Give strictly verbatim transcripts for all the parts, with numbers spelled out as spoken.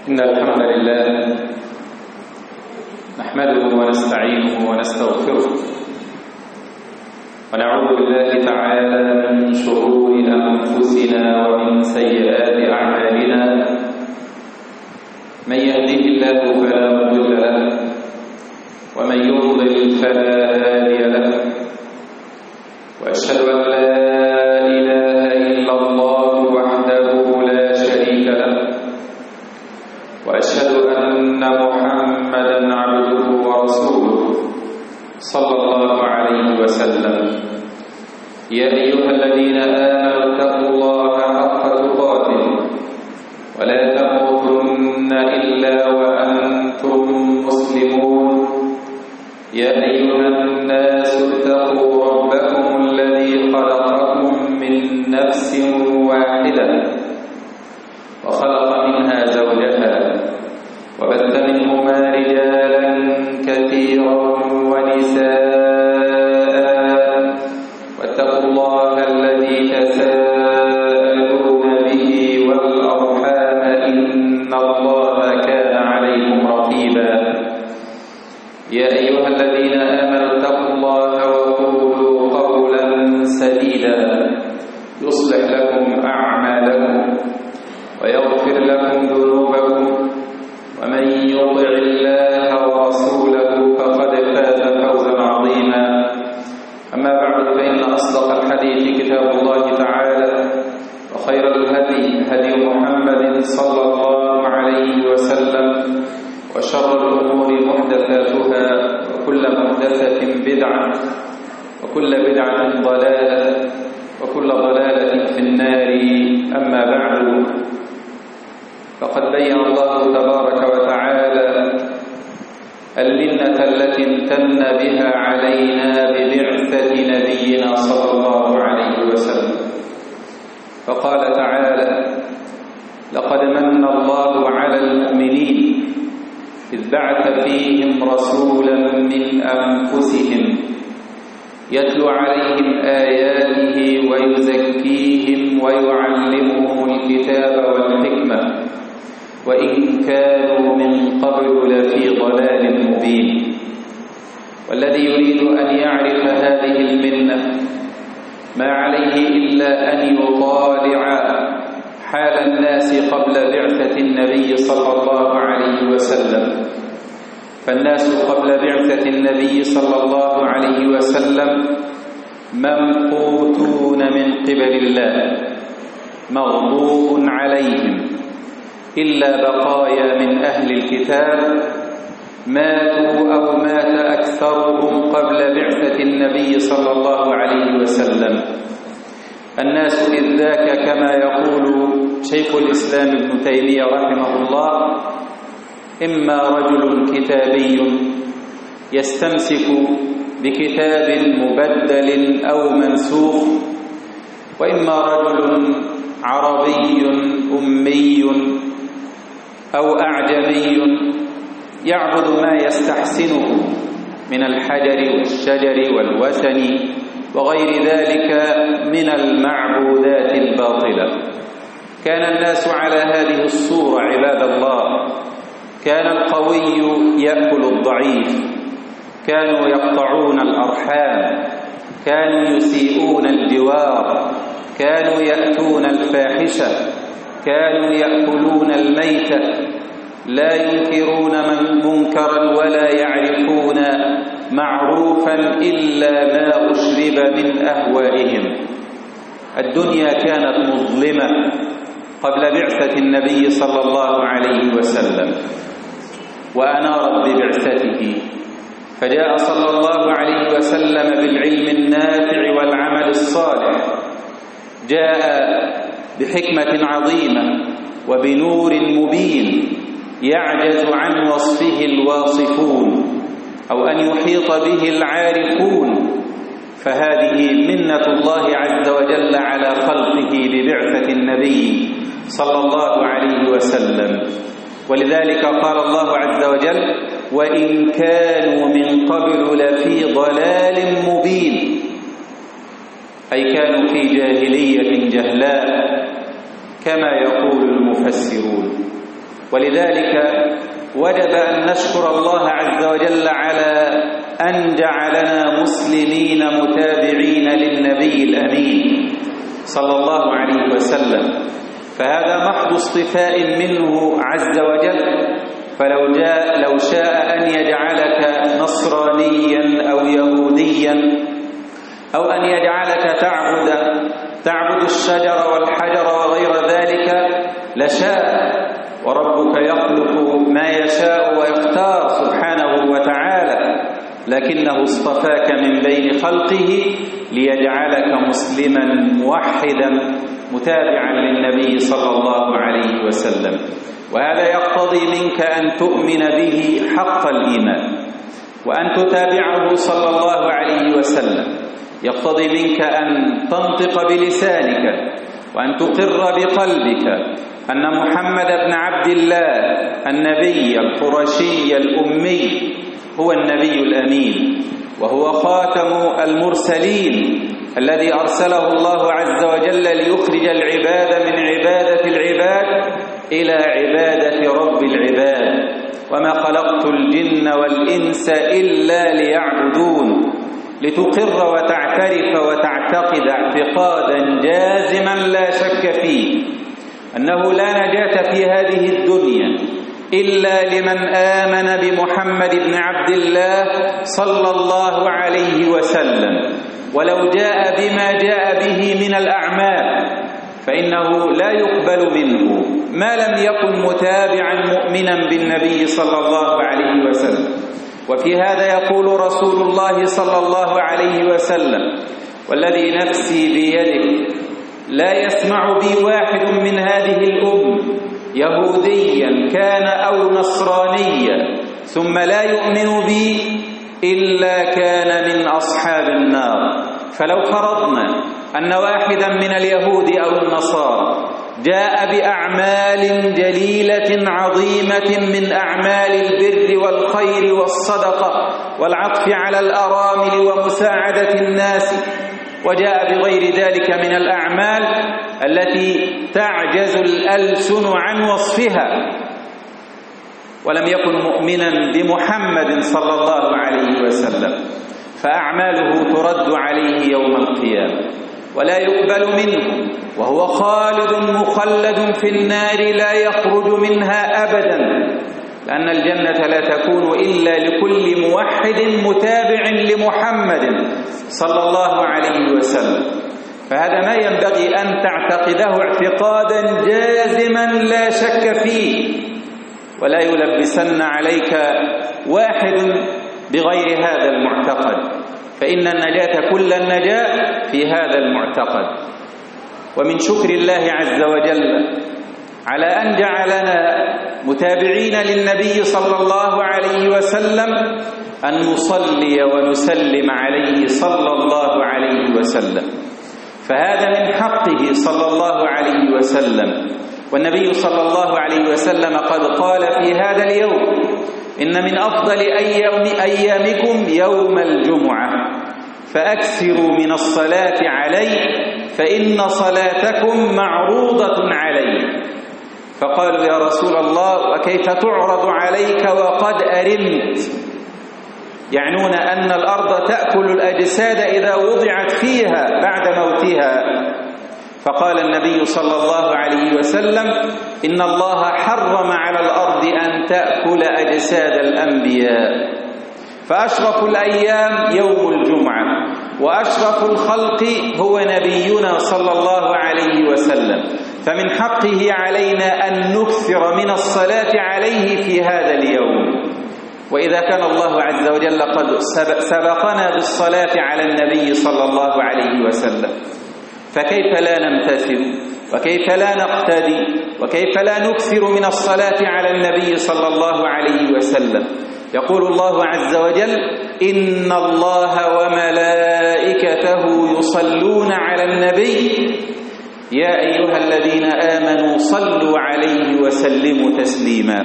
إن الحمد لله نحمده ونستعينه ونستغفره ونعوذ بالله تعالى من شرور أنفسنا ومن سيئات أعمالنا. من يهده الله فلا مضل له ومن يضلل فلا هادي له، وأشهد أن لا إله إلا الله وحده لا شريك له، وأشهد أن محمدا عبده ورسوله صلى الله عليه وسلم. يا أيها الذين آمنوا اتقوا الله حق تقاته ولا تموتن إلا وأنتم مسلمون. يا أيها الناس اتقوا ربكم الذي خلقكم من نفس واحدة وخلق منها زوجها وبث منهما رجالا كثيرا ونساء، واتقوا الله الذي تساءلون به والأرحام إن الله كان عليكم رقيبا. يا أيها الذين آمنوا اتقوا الله وقولوا قولا سديدا يصلح لكم أعمالكم ويغفر لكم ذنوبكم، ومن يطع الله ورسوله فقد فاز فوزا عظيما. أما بعد، فإن أصدق الحديث كتاب الله تعالى، وخير الهدي هدي محمد صلى الله عليه وسلم، وشر الأمور محدثاتها، وكل محدثة بدعة، وكل بدعة ضلالة، وكل ضلالة في النار. أما بعد، فقد بين الله تبارك وتعالى المنة التي امتن بها علينا ببعثة نبينا صلى الله عليه وسلم، فقال تعالى: لقد من الله على المؤمنين إذ بعث فيهم رسولا من أنفسهم يتلو عليهم آياته ويزكيهم ويعلمهم الكتاب والحكمة وإن كانوا من قبل لفي ضلال مبين. والذي يريد أن يعرف هذه المنة ما عليه إلا أن يطالع حال الناس قبل بعثة النبي صلى الله عليه وسلم. فالناس قبل بعثة النبي صلى الله عليه وسلم ممقوتون من قبل الله، مغضوب عليهم، إلا بقايا من أهل الكتاب ماتوا أو مات أكثرهم قبل بعثة النبي صلى الله عليه وسلم. الناس إذ ذاك كما يقول شيخ الإسلام ابن تيمية رحمه الله: إما رجل كتابي يستمسك بكتاب مبدل أو منسوخ، وإما رجل عربي أمي أو أعجمي يعبد ما يستحسنه من الحجر والشجر والوثن وغير ذلك من المعبودات الباطلة. كان الناس على هذه الصورة عباد الله. كان القوي يأكل الضعيف، كانوا يقطعون الأرحام، كانوا يسيئون الجوار، كانوا يأتون الفاحشة، كانوا يأكلون الميتة، لا ينكرون من منكرا ولا يعرفون معروفا إلا ما أشرب من أهوائهم. الدنيا كانت مظلمة قبل بعثة النبي صلى الله عليه وسلم، وأنارت ببعثته، فجاء صلى الله عليه وسلم بالعلم النافع والعمل الصالح، جاء بحكمة عظيمة وبنور مبين يعجز عن وصفه الواصفون أو أن يحيط به العارفون. فهذه منة الله عز وجل على خلقه ببعثة النبي صلى الله عليه وسلم. ولذلك قال الله عز وجل: وإن كانوا من قبل لفي ضلال مبين، أي كانوا في جاهلية جهلاء كما يقول المفسرون. ولذلك وجب أن نشكر الله عز وجل على أن جعلنا مسلمين متابعين للنبي الأمين صلى الله عليه وسلم، فهذا محض اصطفاء منه عز وجل. فلو جاء لو شاء أن يجعلك نصرانيا أو يهوديا أو أن يجعلك تعبد تعبد الشجر والحجر وغير ذلك لشاء، وربك يخلق ما يشاء ويختار سبحانه وتعالى، لكنه اصطفاك من بين خلقه ليجعلك مسلما موحدا متابعا للنبي صلى الله عليه وسلم. وهذا يقتضي منك أن تؤمن به حق الإيمان وأن تتابعه صلى الله عليه وسلم. يقتضي منك أن تنطق بلسانك وأن تقر بقلبك أن محمد بن عبد الله النبي القرشي الأمي هو النبي الأمين، وهو خاتم المرسلين الذي أرسله الله عز وجل ليخرج العباد من عبادة العباد إلى عبادة رب العباد. وما خلقت الجن والإنس إلا ليعبدون، لتقر وتعترف وتعتقد اعتقادا جازما لا شك فيه أنه لا نجاة في هذه الدنيا إلا لمن آمن بمحمد بن عبد الله صلى الله عليه وسلم، ولو جاء بما جاء به من الأعمال فإنه لا يقبل منه ما لم يكن متابعا مؤمنا بالنبي صلى الله عليه وسلم. وفي هذا يقول رسول الله صلى الله عليه وسلم: والذي نفسي بيده لا يسمع بي واحد من هذه الأمة يهوديا كان أو نصرانيا ثم لا يؤمن بي إلا كان من أصحاب النار. فلو فرضنا أن واحدا من اليهود أو النصارى جاء بأعمال جليلة عظيمة من أعمال البر والخير والصدقة والعطف على الأرامل ومساعدة الناس، وجاء بغير ذلك من الأعمال التي تعجز الألسن عن وصفها، ولم يكن مؤمنا بمحمد صلى الله عليه وسلم، فأعماله ترد عليه يوم القيامة ولا يقبل منه، وهو خالد مخلد في النار لا يخرج منها أبدا، لأن الجنة لا تكون إلا لكل موحد متابع لمحمد صلى الله عليه وسلم. فهذا ما ينبغي أن تعتقده اعتقادا جازما لا شك فيه، ولا يلبسن عليك واحد بغير هذا المعتقد، فإن النجاة كل النجاة في هذا المعتقد. ومن شكر الله عز وجل على أن جعلنا متابعين للنبي صلى الله عليه وسلم أن نصلي ونسلم عليه صلى الله عليه وسلم، فهذا من حقه صلى الله عليه وسلم. والنبي صلى الله عليه وسلم قد قال في هذا اليوم: إن من أفضل أيام أيامكم يوم الجمعة، فأكثروا من الصلاة علي فإن صلاتكم معروضة علي. فقالوا: يا رسول الله، وكيف تعرض عليك وقد أرمت؟ يعنون أن الأرض تأكل الأجساد إذا وضعت فيها بعد موتها. فقال النبي صلى الله عليه وسلم: إن الله حرم على الأرض أن تأكل أجساد الأنبياء، فأشرف الأيام يوم الجمعة، وأشرف الخلق هو نبينا صلى الله عليه وسلم، فمن حقه علينا أن نكثر من الصلاة عليه في هذا اليوم. وإذا كان الله عز وجل قد سبقنا بالصلاة على النبي صلى الله عليه وسلم، فكيف لا نمتثل وكيف لا نقتدي وكيف لا نكثر من الصلاة على النبي صلى الله عليه وسلم؟ يقول الله عز وجل: إن الله وملائكته يصلون على النبي يا أيها الذين آمنوا صلوا عليه وسلموا تسليما.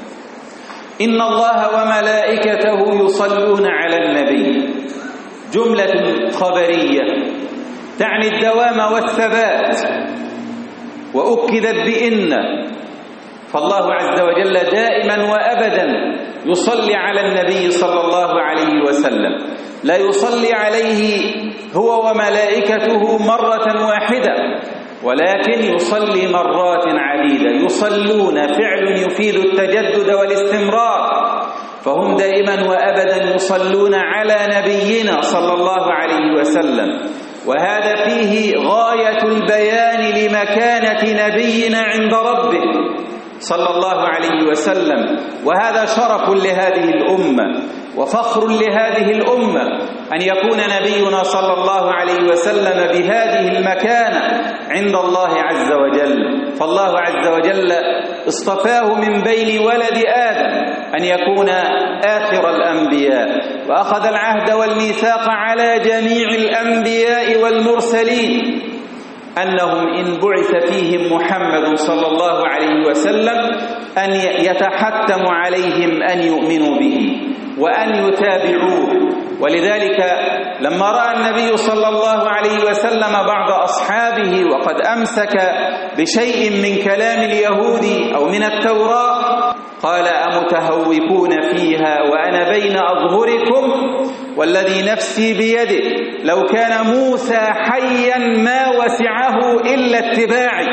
إن الله وملائكته يصلون على النبي جملة خبرية تعني الدوام والثبات، وأكدت بإن، فالله عز وجل دائما وأبدا يصلي على النبي صلى الله عليه وسلم، لا يصلي عليه هو وملائكته مرة واحدة، ولكن يصلي مرات عديدة. يصلون فعل يفيد التجدد والاستمرار، فهم دائما وأبدا يصلون على نبينا صلى الله عليه وسلم، وهذا فيه غاية البيان لمكانة نبينا عند ربه صلى الله عليه وسلم، وهذا شرف لهذه الأمة وفخر لهذه الأمة أن يكون نبينا صلى الله عليه وسلم بهذه المكانة عند الله عز وجل. فالله عز وجل اصطفاه من بين ولد آدم أن يكون آخر الأنبياء، وأخذ العهد والميثاق على جميع الأنبياء والمرسلين أنهم إن بعث فيهم محمد صلى الله عليه وسلم أن يتحتم عليهم أن يؤمنوا به وأن يتابعوه. ولذلك لما رأى النبي صلى الله عليه وسلم بعض أصحابه وقد أمسك بشيء من كلام اليهود أو من التوراة قال: أمتهوكون فيها وأنا بين أظهركم والذي نفسي بيده لو كان موسى حيا ما وسعه إلا اتباعي.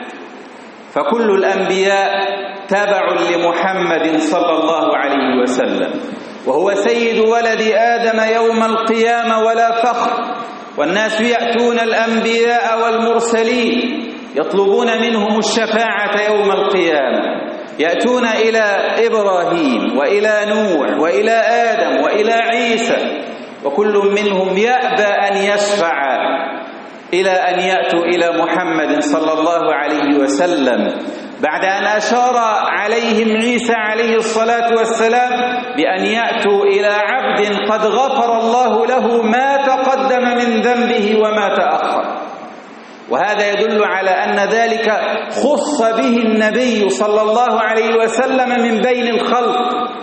فكل الأنبياء تبع لمحمد صلى الله عليه وسلم، وهو سيد ولد آدم يوم القيامة ولا فخر. والناس يأتون الأنبياء والمرسلين يطلبون منهم الشفاعة يوم القيامة، يأتون إلى إبراهيم وإلى نوح وإلى آدم وإلى عيسى، وكل منهم يأبى أن يشفع إلى أن يأتوا إلى محمد صلى الله عليه وسلم، بعد أن أشار عليهم عيسى عليه الصلاة والسلام بأن يأتوا إلى عبد قد غفر الله له ما تقدم من ذنبه وما تأخر. وهذا يدل على أن ذلك خص به النبي صلى الله عليه وسلم من بين الخلق،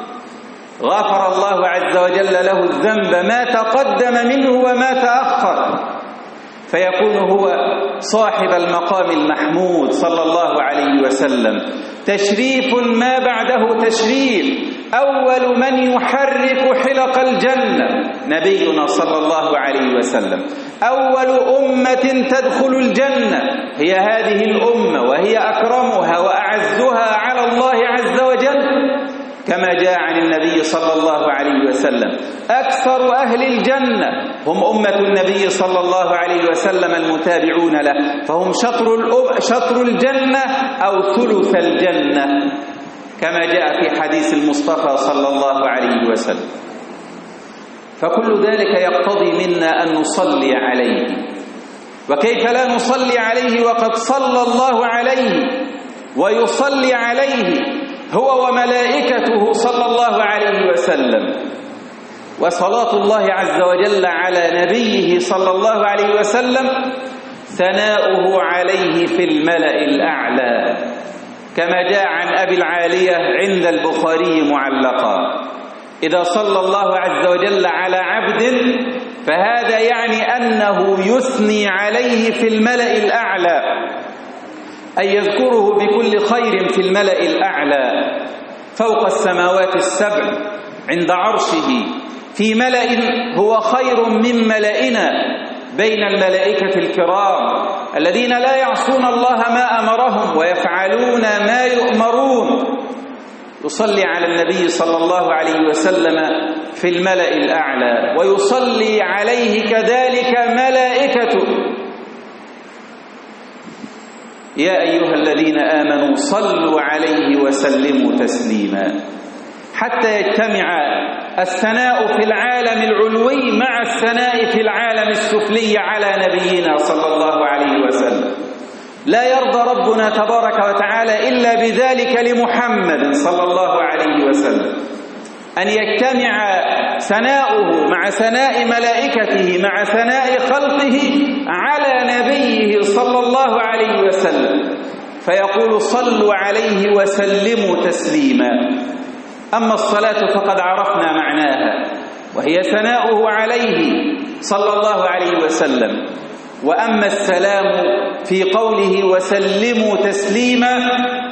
غفر الله عز وجل له الذنب ما تقدم منه وما تأخر، فيكون هو صاحب المقام المحمود صلى الله عليه وسلم. تشريف ما بعده تشريف، أول من يحرك حلق الجنة نبينا صلى الله عليه وسلم. أول أمة تدخل الجنة هي هذه الأمة، وهي أكرمها وأعزها على الله عز وجل، كما جاء عن النبي صلى الله عليه وسلم: أكثر أهل الجنة هم أمة النبي صلى الله عليه وسلم المتابعون له، فهم شطر, شطر الجنة أو ثلث الجنة، كما جاء في حديث المصطفى صلى الله عليه وسلم. فكل ذلك يقتضي منا أن نصلي عليه، وكيف لا نصلي عليه وقد صلى الله عليه ويصلي عليه هو وملائكته صلى الله عليه وسلم. وصلاة الله عز وجل على نبيه صلى الله عليه وسلم ثناؤه عليه في الملأ الأعلى، كما جاء عن أبي العالية عند البخاري معلقا: إذا صلى الله عز وجل على عبد فهذا يعني أنه يثني عليه في الملأ الأعلى، أي يذكره بكل خير في الملأ الأعلى فوق السماوات السبع عند عرشه، في ملأ هو خير من ملئنا بين الملائكة الكرام الذين لا يعصون الله ما أمرهم ويفعلون ما يؤمرون. يصلي على النبي صلى الله عليه وسلم في الملأ الأعلى، ويصلي عليه كذلك ملائكته. يا أيها الذين آمنوا صلوا عليه وسلموا تسليما، حتى يجتمع الثناء في العالم العلوي مع الثناء في العالم السفلي على نبينا صلى الله عليه وسلم. لا يرضى ربنا تبارك وتعالى إلا بذلك لمحمد صلى الله عليه وسلم، أن يجتمع ثناؤه مع ثناء ملائكته مع ثناء خلقه على نبيه صلى الله عليه وسلم، فيقول: صلوا عليه وسلموا تسليما. أما الصلاة فقد عرفنا معناها، وهي ثناؤه عليه صلى الله عليه وسلم. وأما السلام في قوله وسلموا تسليما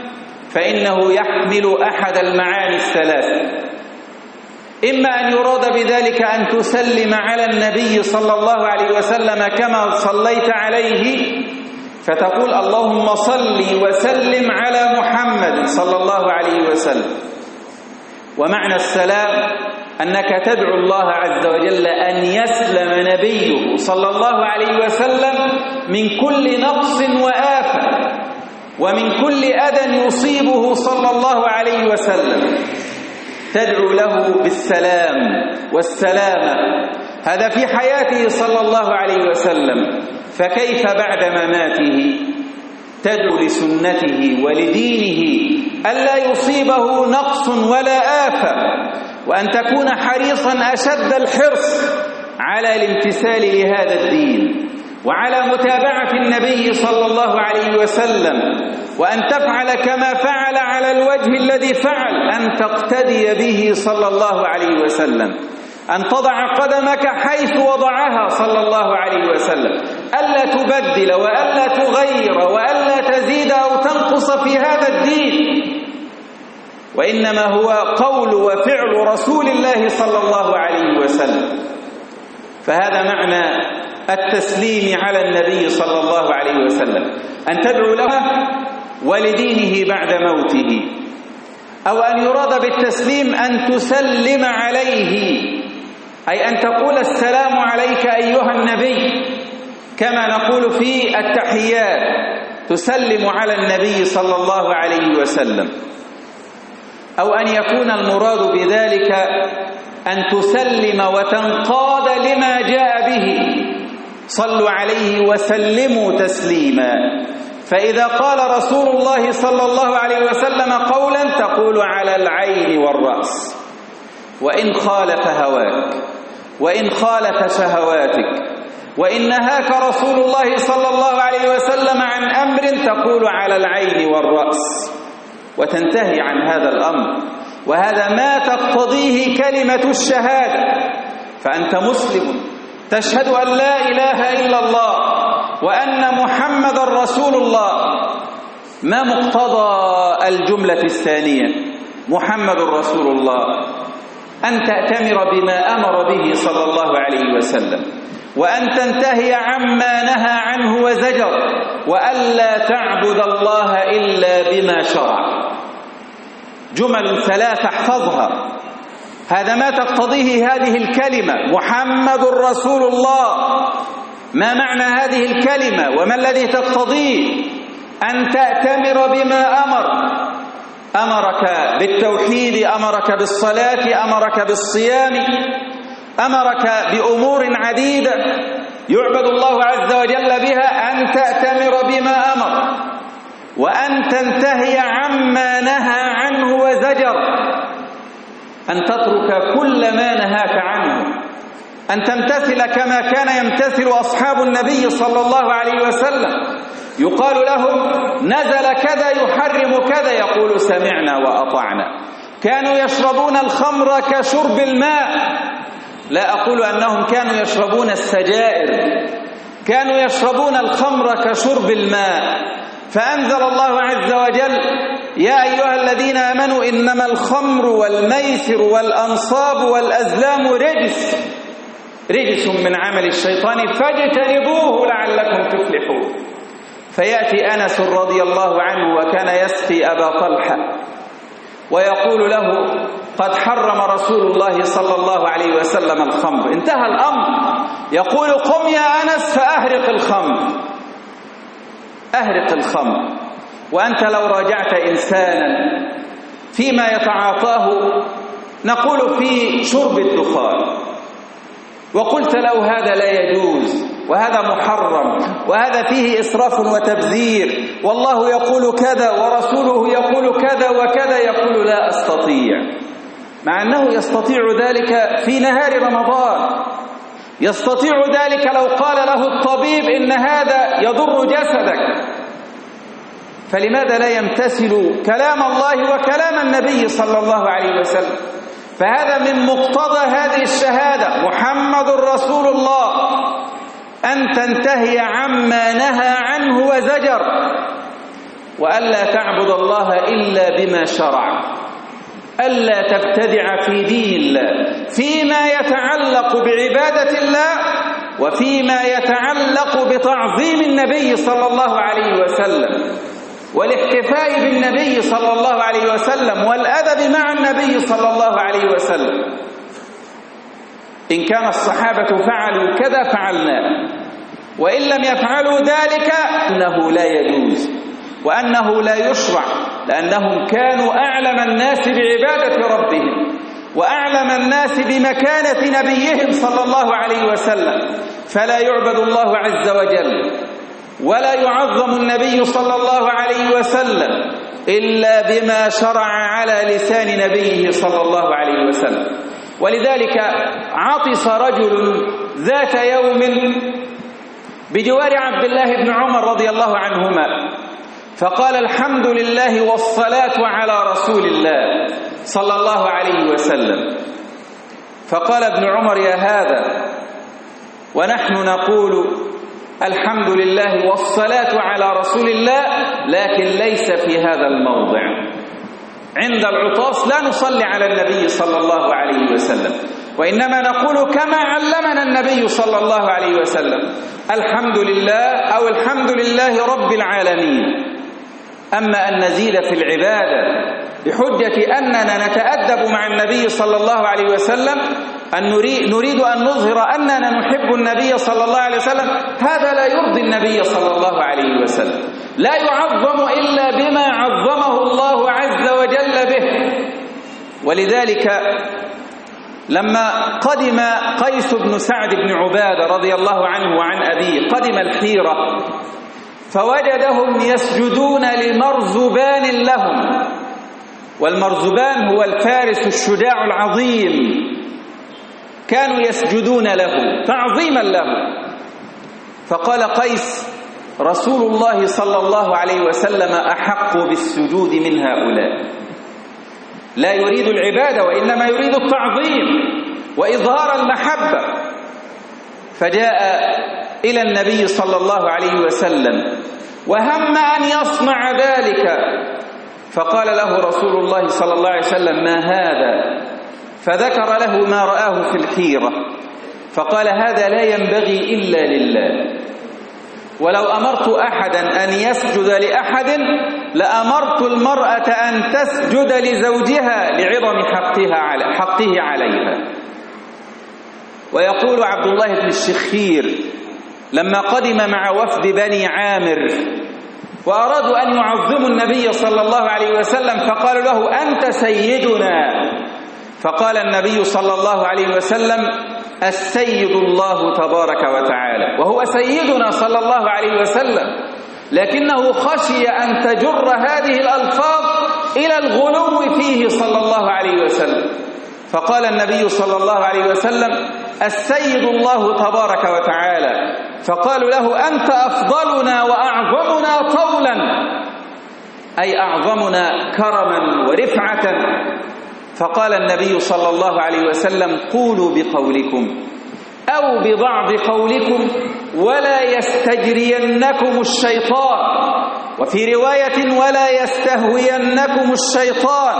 فإنه يحمل أحد المعاني الثلاث. إما أن يراد بذلك أن تسلم على النبي صلى الله عليه وسلم كما صليت عليه، فتقول اللهم صل وسلم على محمد صلى الله عليه وسلم. ومعنى السلام أنك تدعو الله عز وجل أن يسلم نبيه صلى الله عليه وسلم من كل نقص وآفة ومن كل أذى يصيبه صلى الله عليه وسلم، تدعو له بالسلام والسلامة. هذا في حياته صلى الله عليه وسلم، فكيف بعد مماته؟ تدعو لسنته ولدينه ألا يصيبه نقص ولا آفة، وأن تكون حريصا أشد الحرص على الامتثال لهذا الدين وعلى متابعة النبي صلى الله عليه وسلم، وأن تفعل كما فعل على الوجه الذي فعل، أن تقتدي به صلى الله عليه وسلم، أن تضع قدمك حيث وضعها صلى الله عليه وسلم، ألا تبدل وألا تغير وألا تزيد أو تنقص في هذا الدين، وإنما هو قول وفعل رسول الله صلى الله عليه وسلم. فهذا معنى التسليم على النبي صلى الله عليه وسلم، أن تدعو له ولدينه بعد موته. أو أن يراد بالتسليم أن تسلم عليه، أي أن تقول السلام عليك أيها النبي، كما نقول في التحيات تسلم على النبي صلى الله عليه وسلم. أو أن يكون المراد بذلك أن تسلم وتنقاد لما جاء به، صلوا عليه وسلموا تسليما. فإذا قال رسول الله صلى الله عليه وسلم قولا تقول على العين والرأس، وإن خالف هواك وإن خالف شهواتك، وإن نهاك رسول الله صلى الله عليه وسلم عن أمر تقول على العين والرأس وتنتهي عن هذا الأمر. وهذا ما تقتضيه كلمة الشهادة، فأنت مسلم تشهد أن لا إله إلا الله وأن محمد رسول الله. ما مقتضى الجملة الثانية محمد رسول الله؟ أن تأتمر بما أمر به صلى الله عليه وسلم، وأن تنتهي عما نهى عنه وزجر، وألا تعبد الله إلا بما شرع. جمل ثلاثة احفظها، هذا ما تقتضيه هذه الكلمة محمد رسول الله. ما معنى هذه الكلمة وما الذي تقتضيه؟ أن تأتمر بما أمر، أمرك بالتوحيد، أمرك بالصلاة، أمرك بالصيام، أمرك بأمور عديدة يعبد الله عز وجل بها، أن تأتمر بما أمر، وأن تنتهي عما نهى عنه وزجر، أن تترك كل ما نهاك عنه، أن تمتثل كما كان يمتثل أصحاب النبي صلى الله عليه وسلم. يقال لهم نزل كذا يحرم كذا، يقول سمعنا وأطعنا. كانوا يشربون الخمر كشرب الماء، لا أقول أنهم كانوا يشربون السجائر، كانوا يشربون الخمر كشرب الماء. فأنزل الله عز وجل يا أيها الذين آمنوا إنما الخمر والميسر والأنصاب والأزلام رجس رجس من عمل الشيطان فاجتنبوه لعلكم تفلحون. فيأتي أنس رضي الله عنه وكان يسقي أبا طلحة ويقول له قد حرم رسول الله صلى الله عليه وسلم الخمر. انتهى الأمر، يقول قم يا أنس فأهرق الخمر، أهرق الخمر. وأنت لو راجعت إنسانا فيما يتعاطاه، نقول في شرب الدخان، وقلت له هذا لا يجوز وهذا محرم وهذا فيه إسراف وتبذير، والله يقول كذا ورسوله يقول كذا وكذا، يقول لا أستطيع، مع أنه يستطيع ذلك في نهار رمضان، يستطيع ذلك لو قال له الطبيب إن هذا يضر جسدك. فلماذا لا يمتثل كلام الله وكلام النبي صلى الله عليه وسلم؟ فهذا من مقتضى هذه الشهادة محمد رسول الله، أن تنتهي عما نهى عنه وزجر، وألا تعبد الله إلا بما شرع، ألا تبتدع في دين الله فيما يتعلق بعبادة الله وفيما يتعلق بتعظيم النبي صلى الله عليه وسلم والاحتفاء بالنبي صلى الله عليه وسلم والأدب مع النبي صلى الله عليه وسلم. إن كان الصحابة فعلوا كذا فعلنا، وإن لم يفعلوا ذلك أنه لا يجوز وأنه لا يشرع، لأنهم كانوا أعلم الناس بعبادة ربهم وأعلم الناس بمكانة نبيهم صلى الله عليه وسلم، فلا يعبد الله عز وجل ولا يعظم النبي صلى الله عليه وسلم إلا بما شرع على لسان نبيه صلى الله عليه وسلم. ولذلك عطس رجل ذات يوم بجوار عبد الله بن عمر رضي الله عنهما فقال: الحمد لله والصلاة على رسول الله صلى الله عليه وسلم. فقال ابن عمر: يا هذا، ونحن نقول الحمد لله والصلاة على رسول الله، لكن ليس في هذا الموضع. عند العطاس لا نصلي على النبي صلى الله عليه وسلم، وإنما نقول كما علمنا النبي صلى الله عليه وسلم: الحمد لله أو الحمد لله رب العالمين. أما أن نزيد في العبادة بحجة أننا نتأدب مع النبي صلى الله عليه وسلم، أن نريد أن نظهر أننا نحب النبي صلى الله عليه وسلم، هذا لا يرضي النبي صلى الله عليه وسلم، لا يعظم إلا بما عظمه الله عز وجل به. ولذلك لما قدم قيس بن سعد بن عبادة رضي الله عنه وعن أبيه قدم الحيرة فوجدهم يسجدون لمرزبان لهم، والمرزبان هو الفارس الشجاع العظيم، كانوا يسجدون له تعظيما له. فقال قيس: رسول الله صلى الله عليه وسلم أحق بالسجود من هؤلاء. لا يريد العبادة وإنما يريد التعظيم وإظهار المحبة. فجاء إلى النبي صلى الله عليه وسلم وهم أن يصنع ذلك، فقال له رسول الله صلى الله عليه وسلم: ما هذا؟ فذكر له ما رآه في الحيرة، فقال: هذا لا ينبغي إلا لله، ولو أمرت أحدا أن يسجد لأحد لأمرت المرأة أن تسجد لزوجها لعظم حقها على حقه عليها. ويقول عبد الله بن الشخير: لما قدم مع وفد بني عامر وأرادوا أن يعظموا النبي صلى الله عليه وسلم فقالوا له: أنت سيدنا. فقال النبي صلى الله عليه وسلم: السيد الله تبارك وتعالى، وهو سيدنا صلى الله عليه وسلم، لكنه خشي أن تجر هذه الألفاظ إلى الغلو فيه صلى الله عليه وسلم، فقال النبي صلى الله عليه وسلم: السيد الله تبارك وتعالى. فقالوا له: أنت أفضلنا وأعظمنا طولا، أي أعظمنا كرما ورفعة. فقال النبي صلى الله عليه وسلم: قولوا بقولكم أو ببعض قولكم ولا يستجرينكم الشيطان، وفي رواية: ولا يستهوينكم الشيطان،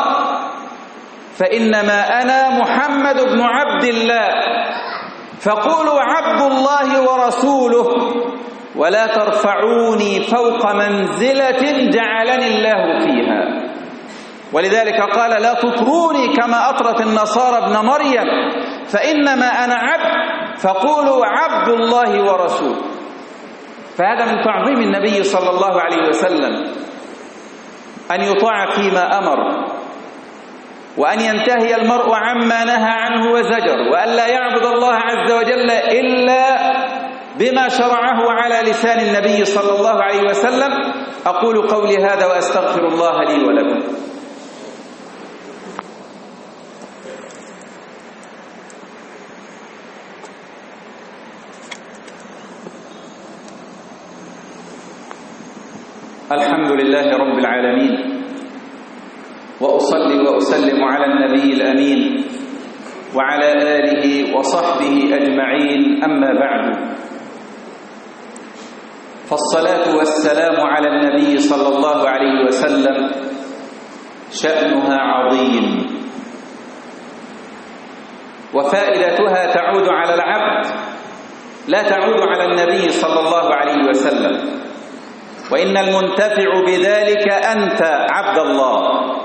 فإنما أنا محمد بن عبد الله، فقولوا عبد الله ورسوله، ولا ترفعوني فوق منزلة جعلني الله فيها. ولذلك قال: لا تطروني كما أطرت النصارى ابن مريم، فإنما أنا عبد، فقولوا عبد الله ورسوله. فهذا من تعظيم النبي صلى الله عليه وسلم، أن يطاع فيما أمر، وأن ينتهي المرء عما نهى عنه وزجر، وأن لا يعبد الله عز وجل إلا بما شرعه على لسان النبي صلى الله عليه وسلم. أقول قولي هذا وأستغفر الله لي ولكم. الحمد لله رب العالمين، وأصلي وأسلم على النبي الأمين وعلى آله وصحبه أجمعين، أما بعد، فالصلاة والسلام على النبي صلى الله عليه شأنها عظيم، وفائدتها تعود على العبد لا تعود على النبي صلى الله عليه وسلم، وإن المنتفع بذلك أنت عبد الله.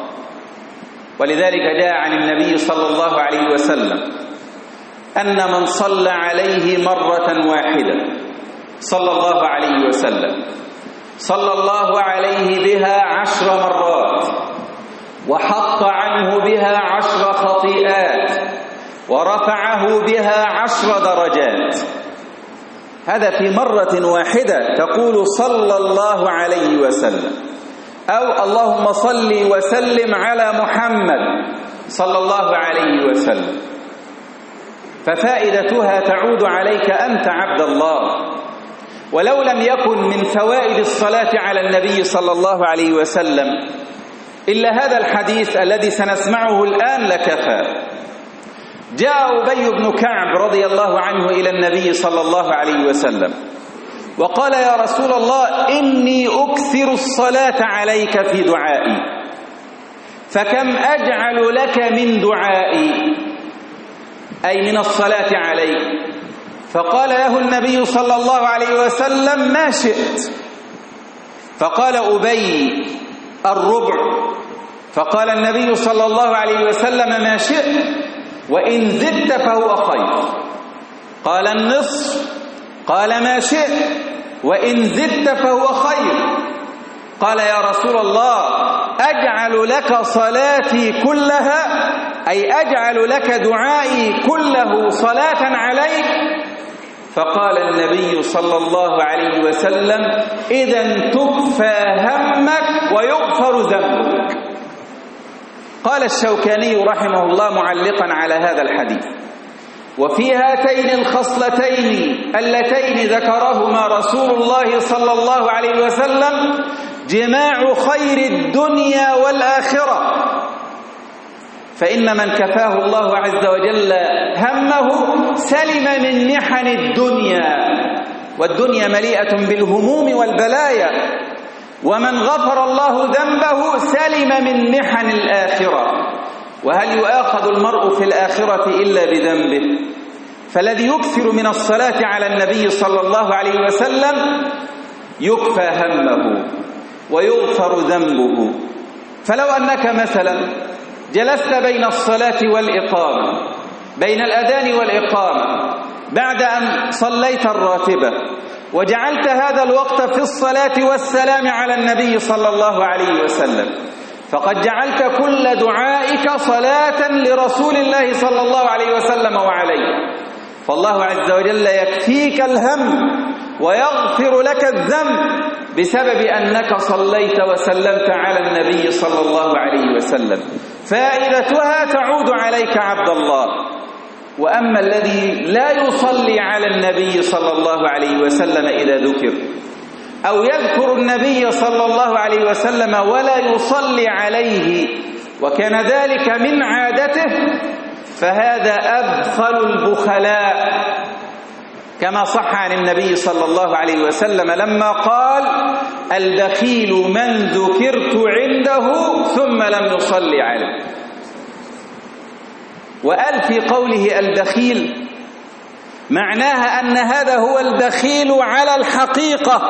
ولذلك جاء عن النبي صلى الله عليه وسلم أن من صلى عليه مرة واحدة صلى الله عليه وسلم صلى الله عليه بها عشر مرات، وحط عنه بها عشر خطيئات، ورفعه بها عشر درجات. هذا في مرة واحدة تقول صلى الله عليه وسلم، أو اللهم صل وسلم على محمد صلى الله عليه وسلم. ففائدتها تعود عليك أنت عبد الله. ولو لم يكن من فوائد الصلاة على النبي صلى الله عليه وسلم إلا هذا الحديث الذي سنسمعه الآن لكفى. جاء أبي بن كعب رضي الله عنه إلى النبي صلى الله عليه وسلم وقال: يا رسول الله، إني أكثر الصلاة عليك في دعائي، فكم أجعل لك من دعائي، أي من الصلاة عليك؟ فقال له النبي صلى الله عليه وسلم: ما شئت. فقال أبي: الربع. فقال النبي صلى الله عليه وسلم: ما شئت، وإن زدت فهو خير. قال: النصف. قال: ما شئت، وإن زدت فهو خير. قال: يا رسول الله، أجعل لك صلاتي كلها، أي أجعل لك دعائي كله صلاة عليك؟ فقال النبي صلى الله عليه وسلم: إذن تكفى همك ويغفر ذنبك. قال الشوكاني رحمه الله معلقا على هذا الحديث: وفي هاتين الخصلتين اللتين ذكرهما رسول الله صلى الله عليه وسلم جماع خير الدنيا والآخرة. فإن من كفاه الله عز وجل همه سلم من محن الدنيا، والدنيا مليئة بالهموم والبلايا، ومن غفر الله ذنبه سلم من محن الآخرة. وهل يؤاخذ المرء في الآخرة إلا بذنبه؟ فالذي يكثر من الصلاة على النبي صلى الله عليه وسلم يكفى همه ويغفر ذنبه. فلو أنك مثلا جلست بين الصلاة والإقامة، بين الأذان والإقامة، بعد أن صليت الراتبة، وجعلت هذا الوقت في الصلاة والسلام على النبي صلى الله عليه وسلم، فقد جعلت كل دعائك صلاة لرسول الله صلى الله عليه وسلم وعليه. فالله عز وجل يكفيك الهم ويغفر لك الذنب بسبب أنك صليت وسلمت على النبي صلى الله عليه وسلم. فائدتها تعود عليك عبد الله. وأما الذي لا يصلي على النبي صلى الله عليه وسلم إذا ذكر، أو يذكر النبي صلى الله عليه وسلم ولا يصلي عليه وكان ذلك من عادته، فهذا أبخل البخلاء، كما صح عن النبي صلى الله عليه وسلم لما قال: البخيل من ذكرت عنده ثم لم يصلي عليه. وقال في قوله البخيل معناها أن هذا هو البخيل على الحقيقة،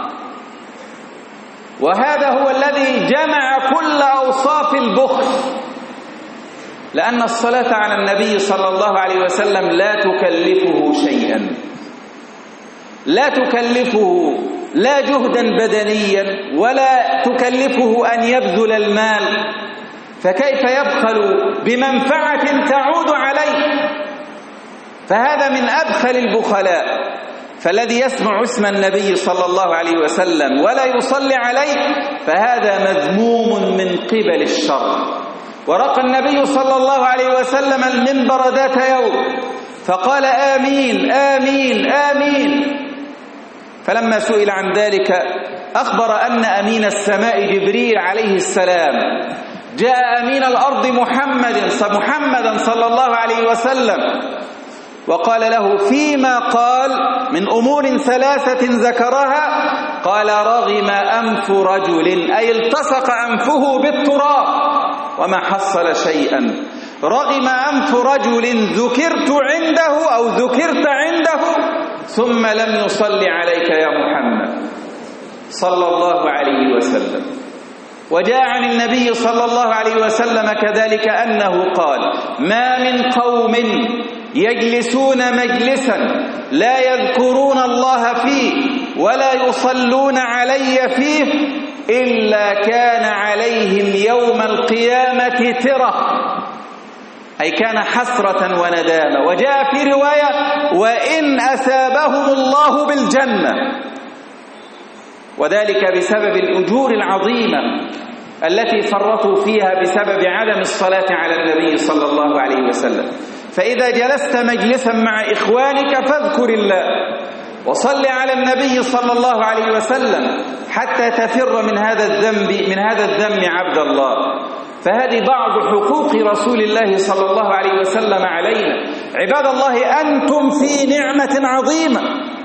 وهذا هو الذي جمع كل أوصاف البخل، لأن الصلاة على النبي صلى الله عليه وسلم لا تكلفه شيئا، لا تكلفه لا جهدا بدنيا ولا تكلفه أن يبذل المال، فكيف يبخل بمنفعة تعود عليه؟ فهذا من أبخل البخلاء. فالذي يسمع اسم النبي صلى الله عليه وسلم ولا يصلي عليه فهذا مذموم من قبل الشر. ورقى النبي صلى الله عليه وسلم المنبر ذات يوم فقال: آمين آمين آمين. فلما سئل عن ذلك أخبر أن أمين السماء جبريل عليه السلام جاء أمين الأرض محمد محمدا صلى الله عليه وسلم وقال له فيما قال من أمور ثلاثة ذكرها، قال: رغم أنف رجل، أي التصق أنفه بالتراب. وما حصل شيئا. رغم أنف رجل ذكرت عنده أو ذكرت عنده ثم لم يصلي عليك يا محمد صلى الله عليه وسلم. وجاء عن النبي صلى الله عليه وسلم كذلك أنه قال: ما من قوم يجلسون مجلسا لا يذكرون الله فيه ولا يصلون علي فيه إلا كان عليهم يوم القيامة ترة، أي كان حسرة وندامة. وجاء في رواية: وإن أثابهم الله بالجنة، وذلك بسبب الأجور العظيمة التي فرطوا فيها بسبب عدم الصلاة على النبي صلى الله عليه وسلم. فإذا جلست مجلسا مع إخوانك فاذكر الله وصل على النبي صلى الله عليه وسلم حتى تفر من هذا الذنب من هذا الذنب عبد الله. فهذه بعض حقوق رسول الله صلى الله عليه وسلم علينا. عباد الله، أنتم في نعمة عظيمة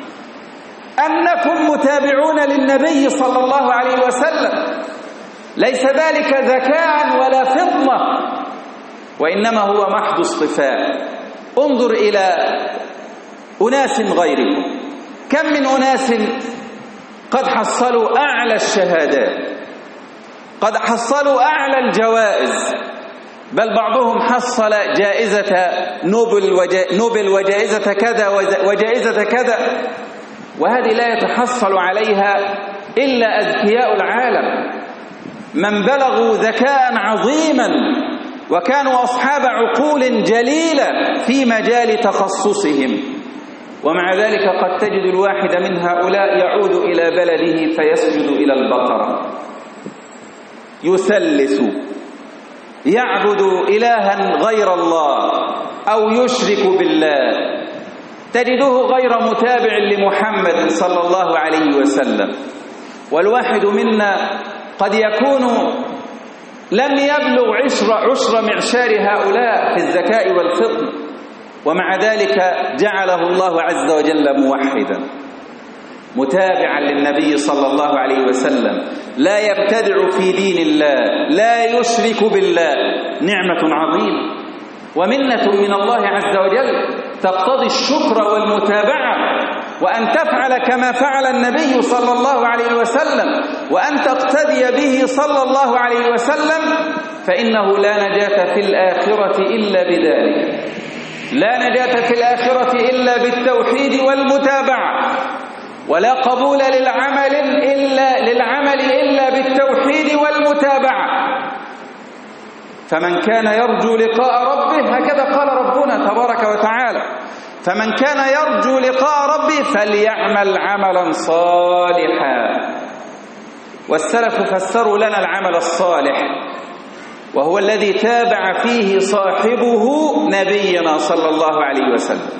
أنكم متابعون للنبي صلى الله عليه وسلم. ليس ذلك ذكاء ولا فطنة، وإنما هو محض اصطفاء. انظر إلى أناس غيركم، كم من أناس قد حصلوا أعلى الشهادات، قد حصلوا أعلى الجوائز، بل بعضهم حصل جائزة نوبل, وجا نوبل وجائزة كذا وجائزة كذا، وهذه لا يتحصل عليها إلا أذكياء العالم، من بلغوا ذكاء عظيما وكانوا أصحاب عقول جليلة في مجال تخصصهم. ومع ذلك قد تجد الواحد من هؤلاء يعود إلى بلده فيسجد إلى البقرة، يثلث، يعبد إلها غير الله أو يشرك بالله، تجده غير متابع لمحمد صلى الله عليه وسلم. والواحد منا قد يكون لم يبلغ عشر, عشر معشار هؤلاء في الذكاء والفطن، ومع ذلك جعله الله عز وجل موحدا متابعا للنبي صلى الله عليه وسلم، لا يبتدع في دين الله، لا يشرك بالله. نعمة عظيمة ومنة من الله عز وجل تقتضي الشكر والمتابعة، وأن تفعل كما فعل النبي صلى الله عليه وسلم، وأن تقتدي به صلى الله عليه وسلم، فإنه لا نجاة في الآخرة إلا بذلك، لا نجاة في الآخرة إلا بالتوحيد والمتابعة، ولا قبول للعمل إلا للعمل إلا بالتوحيد والمتابعة. فمن كان يرجو لقاء ربه، هكذا قال ربنا تبارك وتعالى، فمن كان يرجو لقاء ربه فليعمل عملا صالحا. والسلف فسروا لنا العمل الصالح، وهو الذي تابع فيه صاحبه نبينا صلى الله عليه وسلم،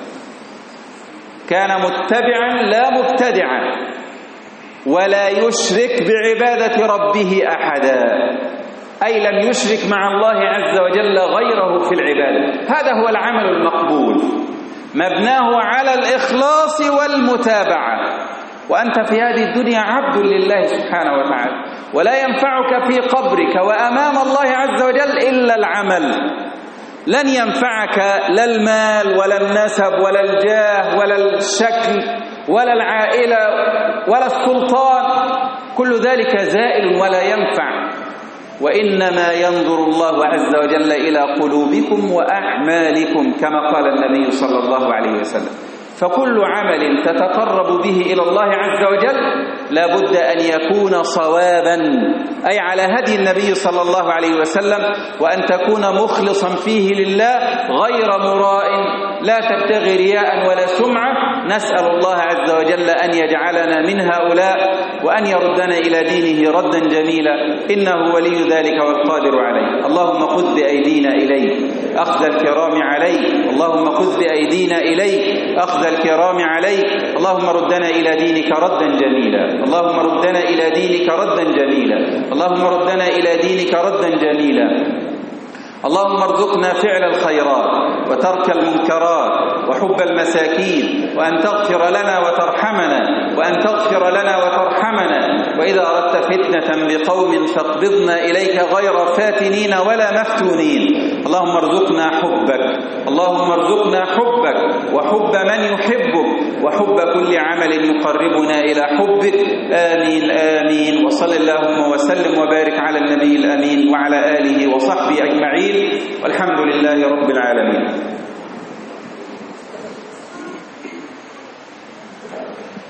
كان متبعا لا مبتدعا، ولا يشرك بعبادة ربه أحدا، أي لم يشرك مع الله عز وجل غيره في العبادة. هذا هو العمل المقبول، مبناه على الإخلاص والمتابعة. وأنت في هذه الدنيا عبد لله سبحانه وتعالى، ولا ينفعك في قبرك وأمام الله عز وجل إلا العمل. لن ينفعك لا المال ولا النسب ولا الجاه ولا الشكل ولا العائلة ولا السلطان، كل ذلك زائل ولا ينفع. وإنما ينظر الله عز وجل إلى قلوبكم وأعمالكم كما قال النبي صلى الله عليه وسلم. فكل عمل تتقرب به إلى الله عز وجل لا بد أن يكون صوابا، أي على هدي النبي صلى الله عليه وسلم، وأن تكون مخلصا فيه لله غير مراء، لا تبتغي رياء ولا سمعة. نسأل الله عز وجل أن يجعلنا من هؤلاء، وأن يردنا إلى دينه ردا جميلا، إنه ولي ذلك والقادر عليه. اللهم خذ بأيدينا إليك أخذ الكرام عليك، اللهم خذ بأيدينا إليك أخذ الكرام عليك. اللهم ردنا إلى دينك ردا جميلا، اللهم ردنا إلى دينك ردا جميلا، اللهم ردنا إلى دينك ردا جميلا. اللهم ارزقنا فعل الخيرات وترك المنكرات وحب المساكين، وأن تغفر لنا وترحمنا، وأن تغفر لنا وترحمنا. وإذا أردت فتنة بقوم فاقبضنا إليك غير فاتنين ولا مفتونين. اللهم ارزقنا حبك، اللهم ارزقنا حبك وحب من يحبك وحب كل عمل يقربنا إلى حبك. آمين آمين. وصل اللهم وسلم وبارك على النبي الأمين وعلى آله وصحبه أجمعين، والحمد لله رب العالمين.